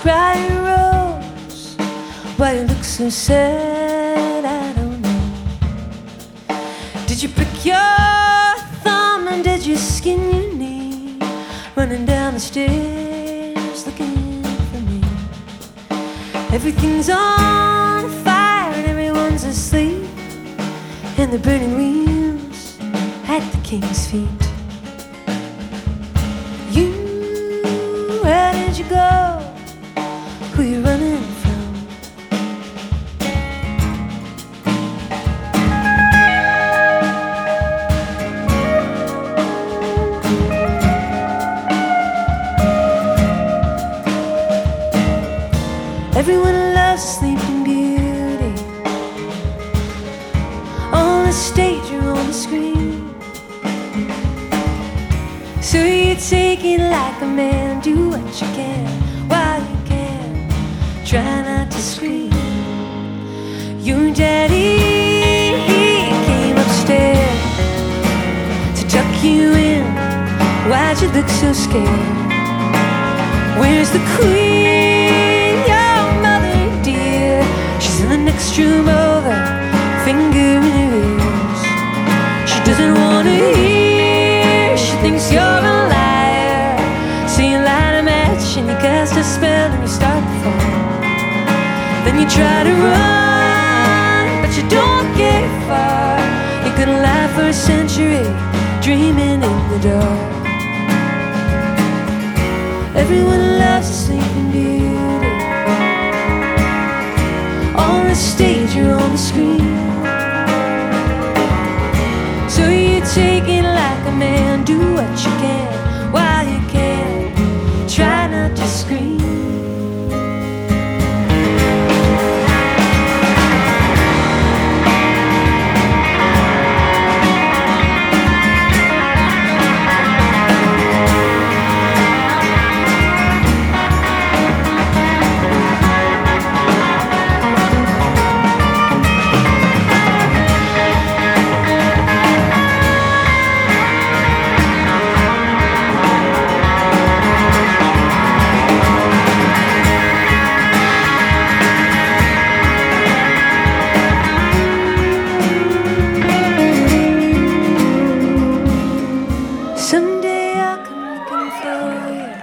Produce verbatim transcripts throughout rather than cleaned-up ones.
bright rose, why you look so sad, I don't know. Did you prick your thumb and did you skin your knee, running down the stairs looking for me? Everything's on fire and everyone's asleep, and the burning wheels at the king's feet. You, where did you go? Who you running from? Everyone loves Sleeping Beauty, on the stage or on the screen. So you take it like a man, do what you can while you can, try not to scream. Your daddy, he came upstairs to tuck you in. Why'd you look so scared? Where's the queen, your mother dear? She's in the next room over, finger in her ears. She doesn't want to hear, she thinks you're a liar. So you light a match and you cast a spell and you start to fall. Then you try to run, but you don't get far. You could lie for a century, dreaming in the dark. Everyone loves a Sleeping Beauty, on the stage or on the screen. So you take it like a man, do what you can while you can, try not to scream. Someday I'll come looking for you,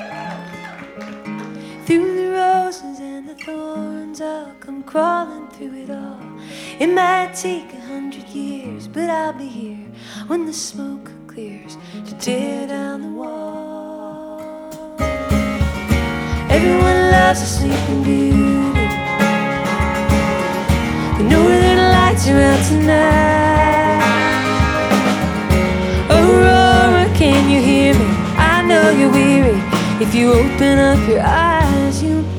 through the roses and the thorns. I'll come crawling through it all. It might take a hundred years, but I'll be here when the smoke clears to tear down the wall. Everyone loves a Sleeping Beauty, but know where the lights are out tonight. Can you hear me? I know you're weary. If you open up your eyes, you'll